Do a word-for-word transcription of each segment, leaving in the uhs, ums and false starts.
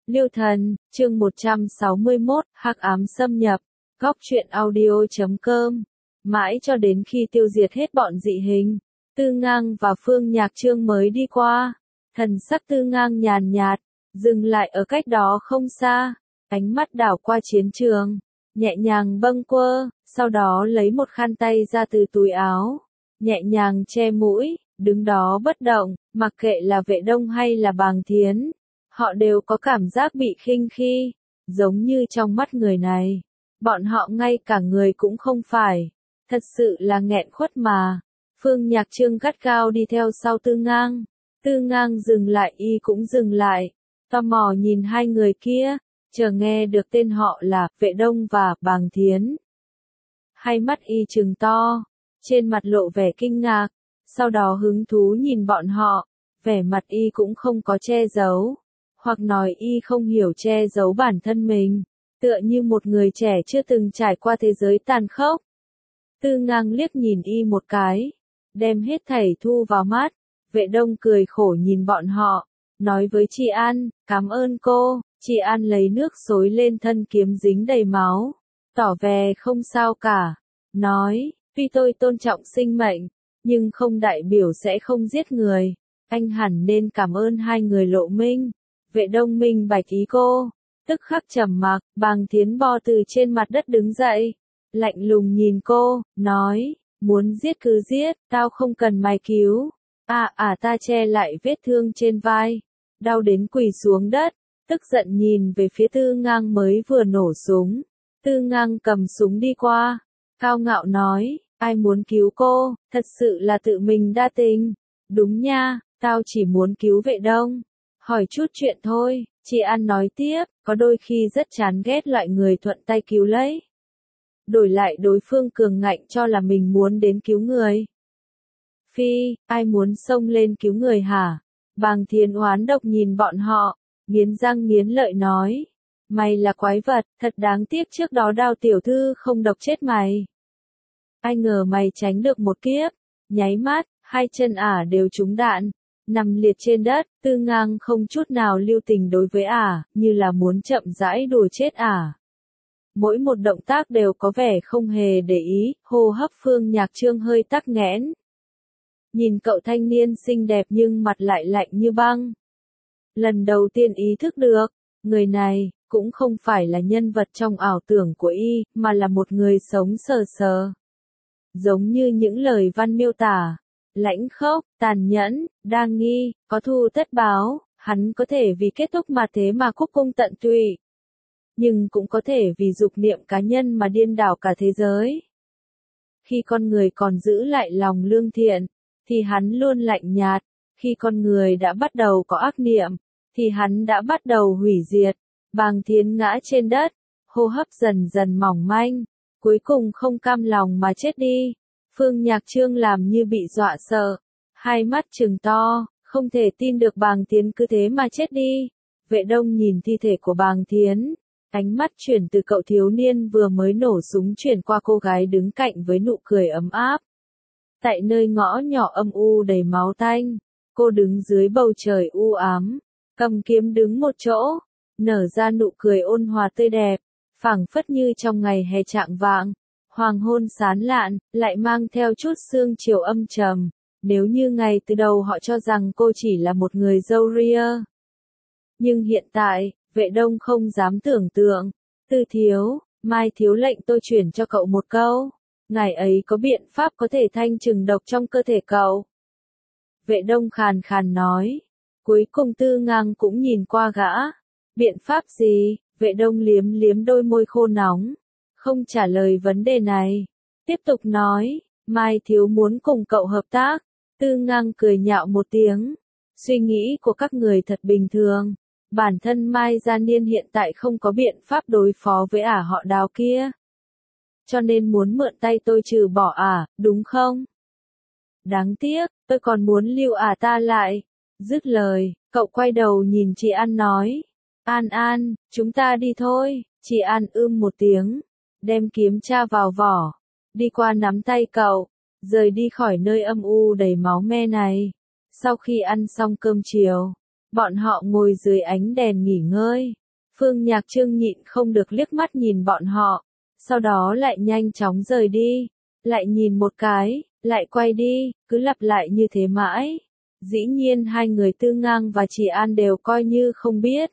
Liêu Thần, chương một trăm sáu mươi mốt, Hắc ám xâm nhập, góc truyện audio chấm com. Mãi cho đến khi tiêu diệt hết bọn dị hình, Tư Ngang và Phương Nhạc Trương mới đi qua. Thần sắc Tư Ngang nhàn nhạt, dừng lại ở cách đó không xa, ánh mắt đảo qua chiến trường, nhẹ nhàng bâng quơ, sau đó lấy một khăn tay ra từ túi áo, nhẹ nhàng che mũi, đứng đó bất động, mặc kệ là Vệ Đông hay là Bàng Thiến. Họ đều có cảm giác bị khinh khi, giống như trong mắt người này, bọn họ ngay cả người cũng không phải, thật sự là nghẹn khuất mà. Phương Nhạc Trương gắt gao đi theo sau Tư Ngang, Tư Ngang dừng lại y cũng dừng lại, tò mò nhìn hai người kia, chờ nghe được tên họ là Vệ Đông và Bàng Thiến. Hai mắt y trừng to, trên mặt lộ vẻ kinh ngạc, sau đó hứng thú nhìn bọn họ, vẻ mặt y cũng không có che giấu. Hoặc nói y không hiểu che giấu bản thân mình, tựa như một người trẻ chưa từng trải qua thế giới tàn khốc. Tư Ngang liếc nhìn y một cái, đem hết thảy thu vào mắt. Vệ Đông cười khổ nhìn bọn họ, nói với chị An, cảm ơn cô. Chị An lấy nước xối lên thân kiếm dính đầy máu, tỏ vẻ không sao cả, nói, tuy tôi tôn trọng sinh mệnh, nhưng không đại biểu sẽ không giết người, anh hẳn nên cảm ơn hai người Lộ Minh. Vệ Đông minh bạch ý cô, tức khắc trầm mặc. Bàng Thiến bò từ trên mặt đất đứng dậy, lạnh lùng nhìn cô, nói, muốn giết cứ giết, tao không cần mày cứu. À à ta che lại vết thương trên vai, đau đến quỳ xuống đất, tức giận nhìn về phía Tư Ngang mới vừa nổ súng. Tư Ngang cầm súng đi qua, cao ngạo nói, ai muốn cứu cô, thật sự là tự mình đa tình. Đúng nha, tao chỉ muốn cứu Vệ Đông. Hỏi chút chuyện thôi, chị An nói tiếp, có đôi khi rất chán ghét loại người thuận tay cứu lấy. Đổi lại đối phương cường ngạnh cho là mình muốn đến cứu người. Phi, ai muốn xông lên cứu người hả? Bàng Thiến oán độc nhìn bọn họ, nghiến răng nghiến lợi nói. Mày là quái vật, thật đáng tiếc trước đó Đao tiểu thư không độc chết mày. Ai ngờ mày tránh được một kiếp, nháy mắt, hai chân ả đều trúng đạn. Nằm liệt trên đất, Tư Ngang không chút nào lưu tình đối với ả, như là muốn chậm rãi đùa chết ả. Mỗi một động tác đều có vẻ không hề để ý, hô hấp Phương Nhạc Trương hơi tắc nghẽn. Nhìn cậu thanh niên xinh đẹp nhưng mặt lại lạnh như băng. Lần đầu tiên ý thức được, người này, cũng không phải là nhân vật trong ảo tưởng của y, mà là một người sống sờ sờ. Giống như những lời văn miêu tả. Lãnh khốc, tàn nhẫn, đa nghi, có thù tất báo, hắn có thể vì kết thúc mà thế mà cúc cung tận tụy. Nhưng cũng có thể vì dục niệm cá nhân mà điên đảo cả thế giới. Khi con người còn giữ lại lòng lương thiện, thì hắn luôn lạnh nhạt. Khi con người đã bắt đầu có ác niệm, thì hắn đã bắt đầu hủy diệt. Bàng Thiến ngã trên đất, hô hấp dần dần mỏng manh, cuối cùng không cam lòng mà chết đi. Phương Nhạc Trương làm như bị dọa sợ, hai mắt trừng to, không thể tin được Bàng Thiến cứ thế mà chết đi. Vệ Đông nhìn thi thể của Bàng Thiến, ánh mắt chuyển từ cậu thiếu niên vừa mới nổ súng chuyển qua cô gái đứng cạnh với nụ cười ấm áp. Tại nơi ngõ nhỏ âm u đầy máu tanh, cô đứng dưới bầu trời u ám, cầm kiếm đứng một chỗ, nở ra nụ cười ôn hòa tươi đẹp, phảng phất như trong ngày hè trạng vạng. Hoàng hôn sáng lạn, lại mang theo chút sương chiều âm trầm, nếu như ngày từ đầu họ cho rằng cô chỉ là một người dâu ria. Nhưng hiện tại, Vệ Đông không dám tưởng tượng. Tư thiếu, mai thiếu lệnh tôi chuyển cho cậu một câu. Ngài ấy có biện pháp có thể thanh trừng độc trong cơ thể cậu. Vệ Đông khàn khàn nói. Cuối cùng Tư Ngang cũng nhìn qua gã. Biện pháp gì? Vệ Đông liếm liếm đôi môi khô nóng. Không trả lời vấn đề này. Tiếp tục nói, Mai thiếu muốn cùng cậu hợp tác. Tư Ngang cười nhạo một tiếng. Suy nghĩ của các người thật bình thường. Bản thân Mai Gia Niên hiện tại không có biện pháp đối phó với ả họ Đào kia. Cho nên muốn mượn tay tôi trừ bỏ ả, đúng không? Đáng tiếc, tôi còn muốn lưu ả ta lại. Dứt lời, cậu quay đầu nhìn chị An nói. An An, chúng ta đi thôi. Chị An ưm một tiếng. Đem kiếm tra vào vỏ, đi qua nắm tay cậu, rời đi khỏi nơi âm u đầy máu me này. Sau khi ăn xong cơm chiều, Bọn họ ngồi dưới ánh đèn nghỉ ngơi. Phương Nhạc Trương nhịn không được liếc mắt nhìn bọn họ, sau đó lại nhanh chóng rời đi, lại nhìn một cái, lại quay đi, cứ lặp lại như thế mãi. Dĩ nhiên hai người Tư Ngang và Chị An đều coi như không biết.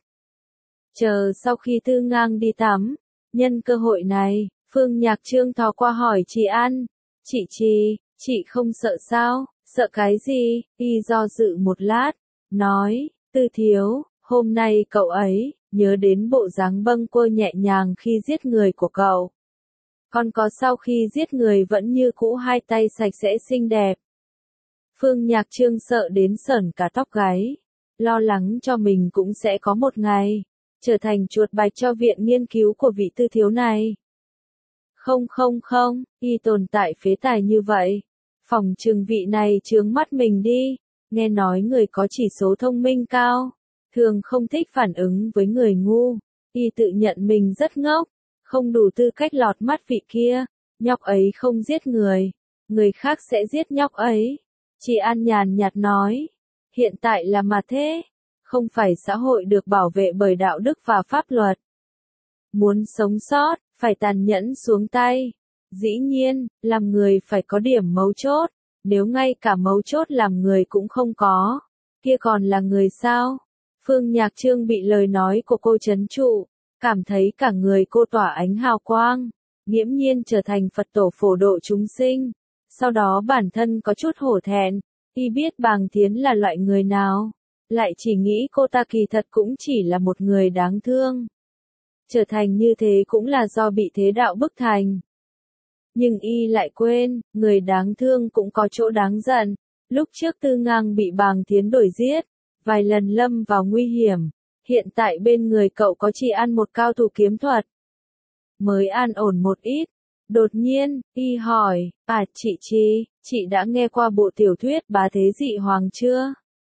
Chờ sau khi Tư Ngang đi tắm, nhân cơ hội này, Phương Nhạc Trương thò qua hỏi chị An, chị Trì, chị không sợ sao, sợ cái gì, y do dự một lát, nói, Tư thiếu, hôm nay cậu ấy, nhớ đến bộ dáng bâng quơ nhẹ nhàng khi giết người của cậu. Còn có sau khi giết người vẫn như cũ hai tay sạch sẽ xinh đẹp. Phương Nhạc Trương sợ đến sởn cả tóc gáy, lo lắng cho mình cũng sẽ có một ngày, trở thành chuột bạch cho viện nghiên cứu của vị Tư thiếu này. Không không không, y tồn tại phế tài như vậy. Phòng trừng vị này chướng mắt mình đi, nghe nói người có chỉ số thông minh cao, thường không thích phản ứng với người ngu, y tự nhận mình rất ngốc, không đủ tư cách lọt mắt vị kia, nhóc ấy không giết người, người khác sẽ giết nhóc ấy. Chị An nhàn nhạt nói, hiện tại là mà thế, không phải xã hội được bảo vệ bởi đạo đức và pháp luật. Muốn sống sót, phải tàn nhẫn xuống tay. Dĩ nhiên, làm người phải có điểm mấu chốt, nếu ngay cả mấu chốt làm người cũng không có, kia còn là người sao? Phương Nhạc Trương bị lời nói của cô trấn trụ, cảm thấy cả người cô tỏa ánh hào quang, nghiễm nhiên trở thành Phật tổ phổ độ chúng sinh. Sau đó bản thân có chút hổ thẹn, y biết Bàng Thiến là loại người nào, lại chỉ nghĩ cô ta kỳ thật cũng chỉ là một người đáng thương. Trở thành như thế cũng là do bị thế đạo bức thành. Nhưng y lại quên, người đáng thương cũng có chỗ đáng giận. Lúc trước Tư Ngang bị Bàng Thiến đuổi giết, vài lần lâm vào nguy hiểm. Hiện tại bên người cậu có Chị An một cao thủ kiếm thuật. Mới an ổn một ít. Đột nhiên, y hỏi, à chị Chi, chị đã nghe qua bộ tiểu thuyết Bá Thế Dị Hoàng chưa?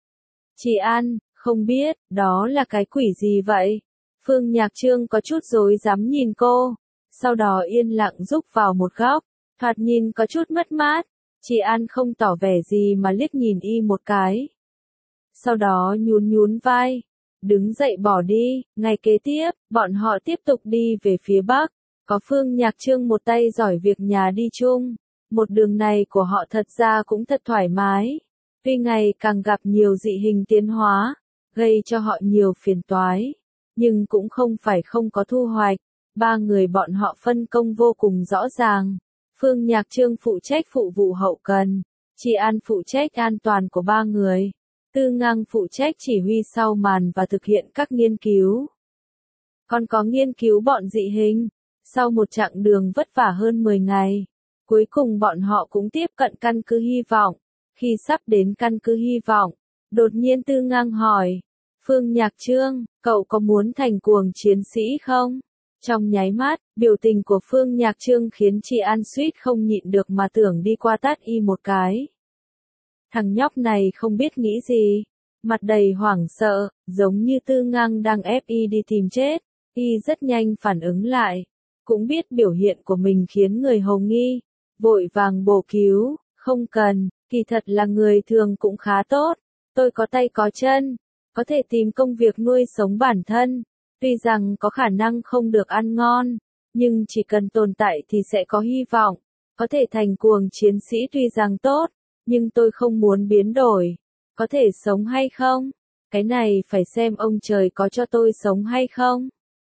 Chị An, không biết, đó là cái quỷ gì vậy? Phương Nhạc Trương có chút rối rắm nhìn cô, sau đó yên lặng rúc vào một góc, thoạt nhìn có chút mất mát. Chị An không tỏ vẻ gì mà liếc nhìn y một cái. Sau đó nhún nhún vai, đứng dậy bỏ đi. Ngày kế tiếp, bọn họ tiếp tục đi về phía Bắc. Có Phương Nhạc Trương một tay giỏi việc nhà đi chung. Một đường này của họ thật ra cũng thật thoải mái. Tuy ngày càng gặp nhiều dị hình tiến hóa, gây cho họ nhiều phiền toái, nhưng cũng không phải không có thu hoạch. Ba người bọn họ phân công vô cùng rõ ràng. Phương Nhạc Trương phụ trách phụ vụ hậu cần, Chị An phụ trách an toàn của ba người, Tư Ngang phụ trách chỉ huy sau màn và thực hiện các nghiên cứu. Còn có nghiên cứu bọn dị hình. Sau một chặng đường vất vả hơn mười ngày, cuối cùng bọn họ cũng tiếp cận căn cứ hy vọng. Khi sắp đến căn cứ hy vọng, đột nhiên Tư Ngang hỏi, Phương Nhạc Trương, cậu có muốn thành cuồng chiến sĩ không? Trong nháy mắt, biểu tình của Phương Nhạc Trương khiến chị An suýt không nhịn được mà tưởng đi qua tát y một cái. Thằng nhóc này không biết nghĩ gì, mặt đầy hoảng sợ, giống như Tư Ngang đang ép y đi tìm chết. Y rất nhanh phản ứng lại, cũng biết biểu hiện của mình khiến người hồ nghi, vội vàng bổ cứu, không cần, kỳ thật là người thường cũng khá tốt, tôi có tay có chân, có thể tìm công việc nuôi sống bản thân, tuy rằng có khả năng không được ăn ngon, nhưng chỉ cần tồn tại thì sẽ có hy vọng, có thể thành cuồng chiến sĩ tuy rằng tốt, nhưng tôi không muốn biến đổi, có thể sống hay không? Cái này phải xem ông trời có cho tôi sống hay không?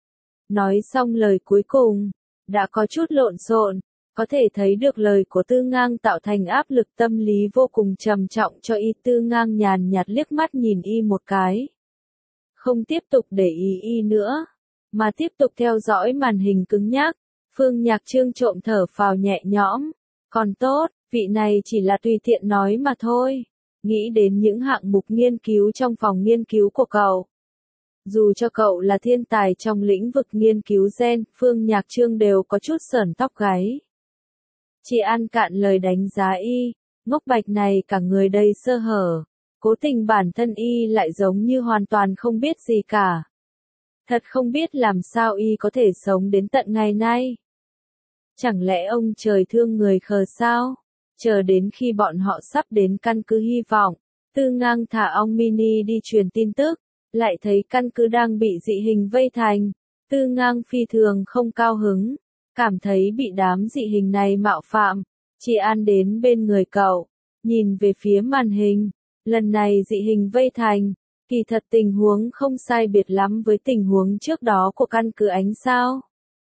Nói xong lời cuối cùng, đã có chút lộn xộn, có thể thấy được lời của Tư Ngang tạo thành áp lực tâm lý vô cùng trầm trọng cho y. Tư Ngang nhàn nhạt liếc mắt nhìn y một cái. Không tiếp tục để ý y nữa, mà tiếp tục theo dõi màn hình cứng nhắc. Phương Nhạc Trương trộm thở phào nhẹ nhõm. Còn tốt, vị này chỉ là tùy tiện nói mà thôi. Nghĩ đến những hạng mục nghiên cứu trong phòng nghiên cứu của cậu. Dù cho cậu là thiên tài trong lĩnh vực nghiên cứu gen, Phương Nhạc Trương đều có chút sởn tóc gáy. Chị An cạn lời đánh giá y, ngốc bạch này cả người đầy sơ hở, cố tình bản thân y lại giống như hoàn toàn không biết gì cả. Thật không biết làm sao y có thể sống đến tận ngày nay. Chẳng lẽ ông trời thương người khờ sao? Chờ đến khi bọn họ sắp đến căn cứ hy vọng, Tư Ngang thả ong mini đi truyền tin tức, lại thấy căn cứ đang bị dị hình vây thành. Tư Ngang phi thường không cao hứng, cảm thấy bị đám dị hình này mạo phạm. Chị An đến bên người cậu, nhìn về phía màn hình. Lần này dị hình vây thành, kỳ thật tình huống không sai biệt lắm với tình huống trước đó của căn cứ ánh sao.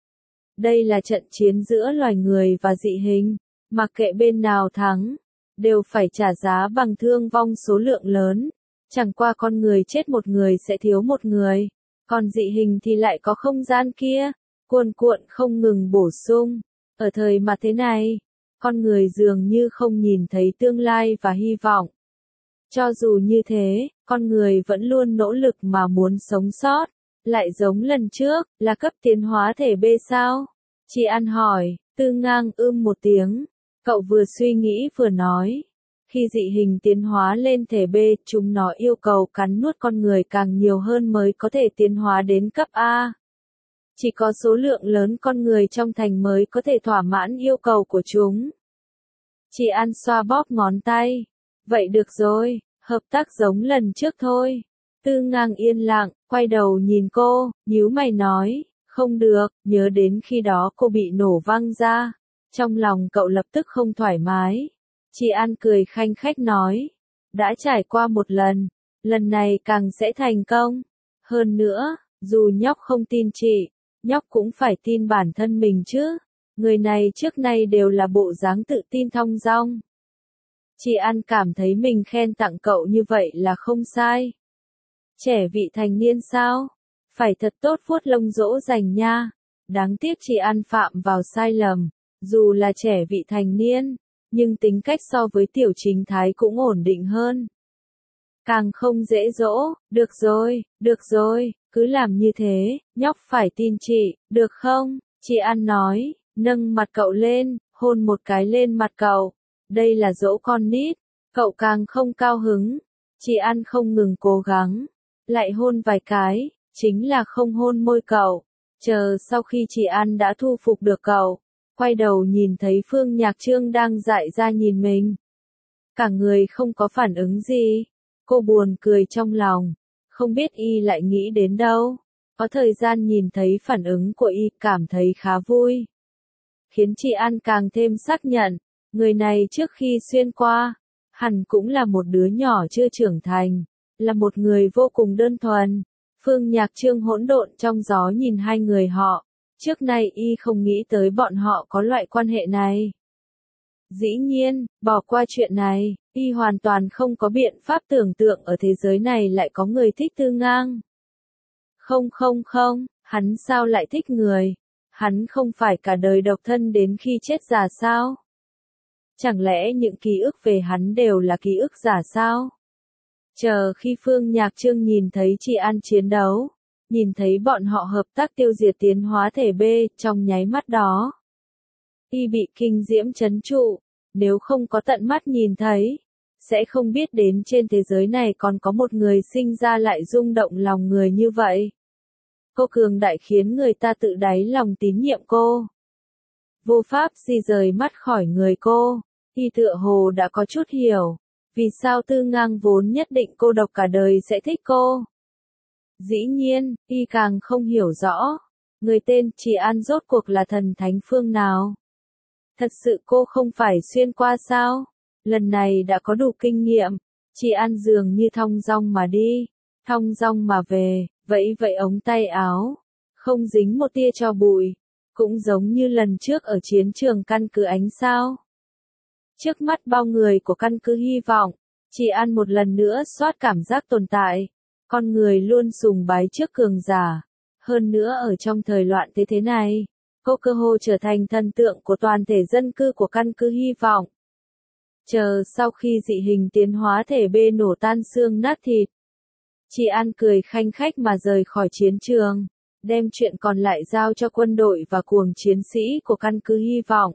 Đây là trận chiến giữa loài người và dị hình, mặc kệ bên nào thắng, đều phải trả giá bằng thương vong số lượng lớn. Chẳng qua con người chết một người sẽ thiếu một người, còn dị hình thì lại có không gian kia, cuồn cuộn không ngừng bổ sung. Ở thời mà thế này, con người dường như không nhìn thấy tương lai và hy vọng. Cho dù như thế, con người vẫn luôn nỗ lực mà muốn sống sót. Lại giống lần trước, là cấp tiến hóa thể B sao? Chị An hỏi. Tư Ngang ưm một tiếng. Cậu vừa suy nghĩ vừa nói. Khi dị hình tiến hóa lên thể B, chúng nó yêu cầu cắn nuốt con người càng nhiều hơn mới có thể tiến hóa đến cấp A. Chỉ có số lượng lớn con người trong thành mới có thể thỏa mãn yêu cầu của chúng. Chị An xoa bóp ngón tay. Vậy được rồi, hợp tác giống lần trước thôi. Tư Ngang yên lặng, quay đầu nhìn cô, nhíu mày nói, không được, nhớ đến khi đó cô bị nổ văng ra. Trong lòng cậu lập tức không thoải mái. Chị An cười khanh khách nói, đã trải qua một lần, lần này càng sẽ thành công. Hơn nữa, dù nhóc không tin chị, nhóc cũng phải tin bản thân mình chứ. Người này trước nay đều là bộ dáng tự tin thong dong. Chị An cảm thấy mình khen tặng cậu như vậy là không sai. Trẻ vị thành niên sao? Phải thật tốt vuốt lông dỗ dành nha. Đáng tiếc chị An phạm vào sai lầm. Dù là trẻ vị thành niên, nhưng tính cách so với Tiểu Chính Thái cũng ổn định hơn. Càng không dễ dỗ. Được rồi, được rồi, cứ làm như thế, nhóc phải tin chị, được không? Chị An nói, nâng mặt cậu lên, hôn một cái lên mặt cậu. Đây là dỗ con nít. Cậu càng không cao hứng. Chị An không ngừng cố gắng. Lại hôn vài cái, chính là không hôn môi cậu. Chờ sau khi chị An đã thu phục được cậu, quay đầu nhìn thấy Phương Nhạc Trương đang dại ra nhìn mình. Cả người không có phản ứng gì. Cô buồn cười trong lòng. Không biết y lại nghĩ đến đâu. Có thời gian nhìn thấy phản ứng của y, cảm thấy khá vui. Khiến chị An càng thêm xác nhận, người này trước khi xuyên qua, hẳn cũng là một đứa nhỏ chưa trưởng thành, là một người vô cùng đơn thuần. Phương Nhạc Trương hỗn độn trong gió nhìn hai người họ, trước nay y không nghĩ tới bọn họ có loại quan hệ này. Dĩ nhiên, bỏ qua chuyện này, y hoàn toàn không có biện pháp tưởng tượng ở thế giới này lại có người thích Tư Ngang. Không không không, hắn sao lại thích người? Hắn không phải cả đời độc thân đến khi chết già sao? Chẳng lẽ những ký ức về hắn đều là ký ức giả sao? Chờ khi Phương Nhạc Trương nhìn thấy chị An chiến đấu, nhìn thấy bọn họ hợp tác tiêu diệt tiến hóa thể B, trong nháy mắt đó, y bị kinh diễm trấn trụ, nếu không có tận mắt nhìn thấy, sẽ không biết đến trên thế giới này còn có một người sinh ra lại rung động lòng người như vậy. Cô cường đại khiến người ta tự đáy lòng tín nhiệm cô. Vô pháp di rời mắt khỏi người cô, y tựa hồ đã có chút hiểu, vì sao Tư Ngang vốn nhất định cô độc cả đời sẽ thích cô. Dĩ nhiên, y càng không hiểu rõ, người tên Chị An rốt cuộc là thần thánh phương nào. Thật sự cô không phải xuyên qua sao? Lần này đã có đủ kinh nghiệm, Chị An dường như thong dong mà đi, thong dong mà về, vẫy vẫy ống tay áo, không dính một tia tro bụi, cũng giống như lần trước ở chiến trường căn cứ ánh sao. Trước mắt bao người của căn cứ hy vọng, Chị An một lần nữa soát cảm giác tồn tại, con người luôn sùng bái trước cường giả, hơn nữa ở trong thời loạn thế thế này, cô cơ hồ trở thành thần tượng của toàn thể dân cư của căn cứ hy vọng. Chờ sau khi dị hình tiến hóa thể B nổ tan xương nát thịt, Chị An cười khanh khách mà rời khỏi chiến trường, đem chuyện còn lại giao cho quân đội và cuồng chiến sĩ của căn cứ hy vọng.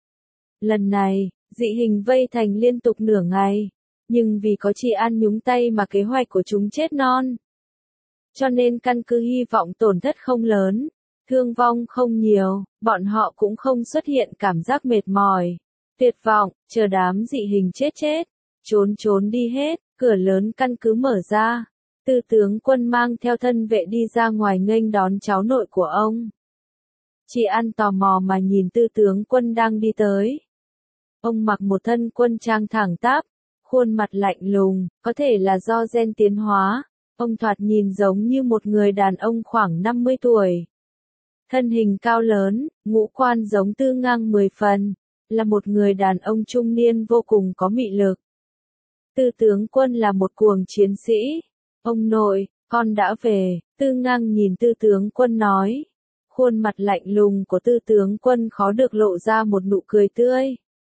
Lần này, dị hình vây thành liên tục nửa ngày, nhưng vì có Chị An nhúng tay mà kế hoạch của chúng chết non. Cho nên căn cứ hy vọng tổn thất không lớn, thương vong không nhiều, bọn họ cũng không xuất hiện cảm giác mệt mỏi, tuyệt vọng, chờ đám dị hình chết chết, trốn trốn đi hết, Cửa lớn căn cứ mở ra, Tư tướng Quân mang theo thân vệ đi ra ngoài nghênh đón cháu nội của ông. Chị An tò mò mà nhìn Tư tướng Quân đang đi tới. Ông mặc một thân quân trang thẳng tắp, khuôn mặt lạnh lùng, có thể là do gen tiến hóa, ông thoạt nhìn giống như một người đàn ông khoảng năm mươi tuổi. Thân hình cao lớn, ngũ quan giống Tư Ngang mười phần, là một người đàn ông trung niên vô cùng có mị lực. Tư tướng Quân là một cuồng chiến sĩ. Ông nội, con đã về, Tư Ngang nhìn Tư tướng Quân nói. Khuôn mặt lạnh lùng của Tư tướng Quân khó được lộ ra một nụ cười tươi.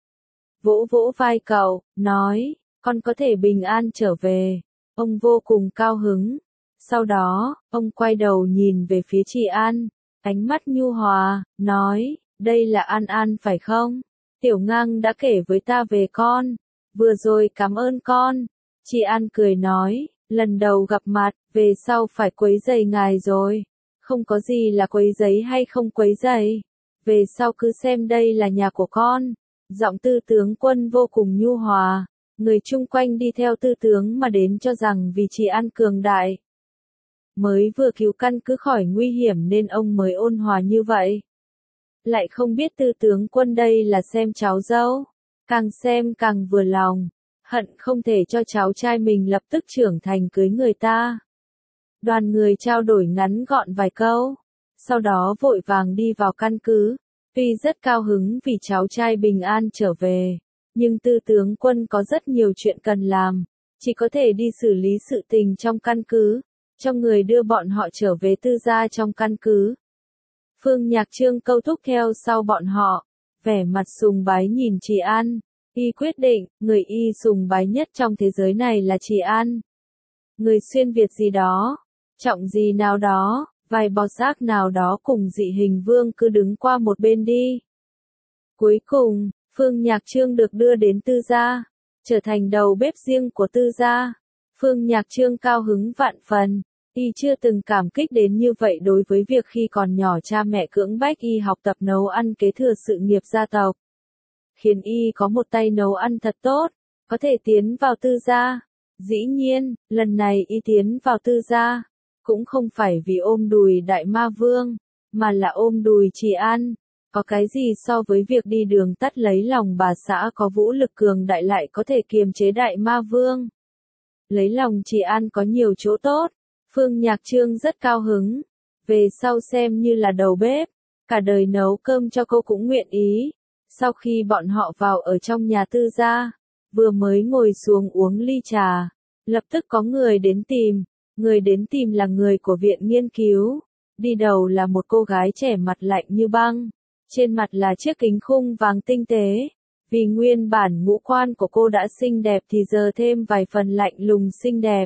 Vỗ vỗ vai cậu, nói, con có thể bình an trở về. Ông vô cùng cao hứng. Sau đó, ông quay đầu nhìn về phía chị An, ánh mắt nhu hòa, nói, đây là An An phải không? Tiểu Ngang đã kể với ta về con. Vừa rồi cảm ơn con. Chị An cười nói, lần đầu gặp mặt, về sau phải quấy rầy ngài rồi. Không có gì là quấy giấy hay không quấy rầy. Về sau cứ xem đây là nhà của con. Giọng Tư tướng Quân vô cùng nhu hòa. Người chung quanh đi theo Tư tướng mà đến cho rằng vì chị An cường đại. Mới vừa cứu căn cứ khỏi nguy hiểm nên ông mới ôn hòa như vậy. Lại không biết Tư tướng Quân đây là xem cháu dâu. Càng xem càng vừa lòng. Hận không thể cho cháu trai mình lập tức trưởng thành cưới người ta. Đoàn người trao đổi ngắn gọn vài câu. Sau đó vội vàng đi vào căn cứ. Tuy rất cao hứng vì cháu trai bình an trở về. Nhưng Tư tướng Quân có rất nhiều chuyện cần làm. Chỉ có thể đi xử lý sự tình trong căn cứ. Cho người đưa bọn họ trở về Tư gia trong căn cứ. Phương Nhạc Trương câu thúc theo sau bọn họ. Vẻ mặt sùng bái nhìn chị An. Y quyết định, người y sùng bái nhất trong thế giới này là chị An. Người xuyên Việt gì đó, trọng gì nào đó, vài bò xác nào đó cùng dị hình vương cứ đứng qua một bên đi. Cuối cùng, Phương Nhạc Trương được đưa đến Tư gia, trở thành đầu bếp riêng của Tư gia. Phương Nhạc Trương cao hứng vạn phần, y chưa từng cảm kích đến như vậy đối với việc khi còn nhỏ cha mẹ cưỡng bách y học tập nấu ăn kế thừa sự nghiệp gia tộc. Khiến y có một tay nấu ăn thật tốt, có thể tiến vào Tư gia. Dĩ nhiên, lần này y tiến vào Tư gia, cũng không phải vì ôm đùi Đại Ma Vương, mà là ôm đùi chị An. Có cái gì so với việc đi đường tắt lấy lòng bà xã có vũ lực cường đại lại có thể kiềm chế Đại Ma Vương. Lấy lòng chị An có nhiều chỗ tốt, Phương Nhạc Trương rất cao hứng. Về sau xem như là đầu bếp, cả đời nấu cơm cho cô cũng nguyện ý. Sau khi bọn họ vào ở trong nhà Tư gia, vừa mới ngồi xuống uống ly trà, lập tức có người đến tìm. Người đến tìm là người của viện nghiên cứu. Đi đầu là một cô gái trẻ mặt lạnh như băng. Trên mặt là chiếc kính khung vàng tinh tế. Vì nguyên bản ngũ quan của cô đã xinh đẹp thì giờ thêm vài phần lạnh lùng xinh đẹp.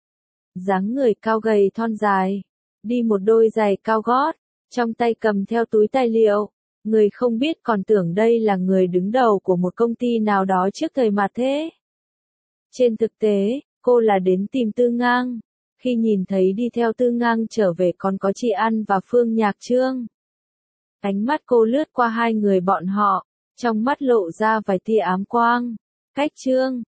Dáng người cao gầy thon dài. Đi một đôi giày cao gót. Trong tay cầm theo túi tài liệu. Người không biết còn tưởng đây là người đứng đầu của một công ty nào đó trước thời mà thế. Trên thực tế, cô là đến tìm Tư Ngang. Khi nhìn thấy đi theo Tư Ngang trở về còn có chị An và Phương Nhạc Trương. Ánh mắt cô lướt qua hai người bọn họ, trong mắt lộ ra vài tia ám quang. Cách Trương,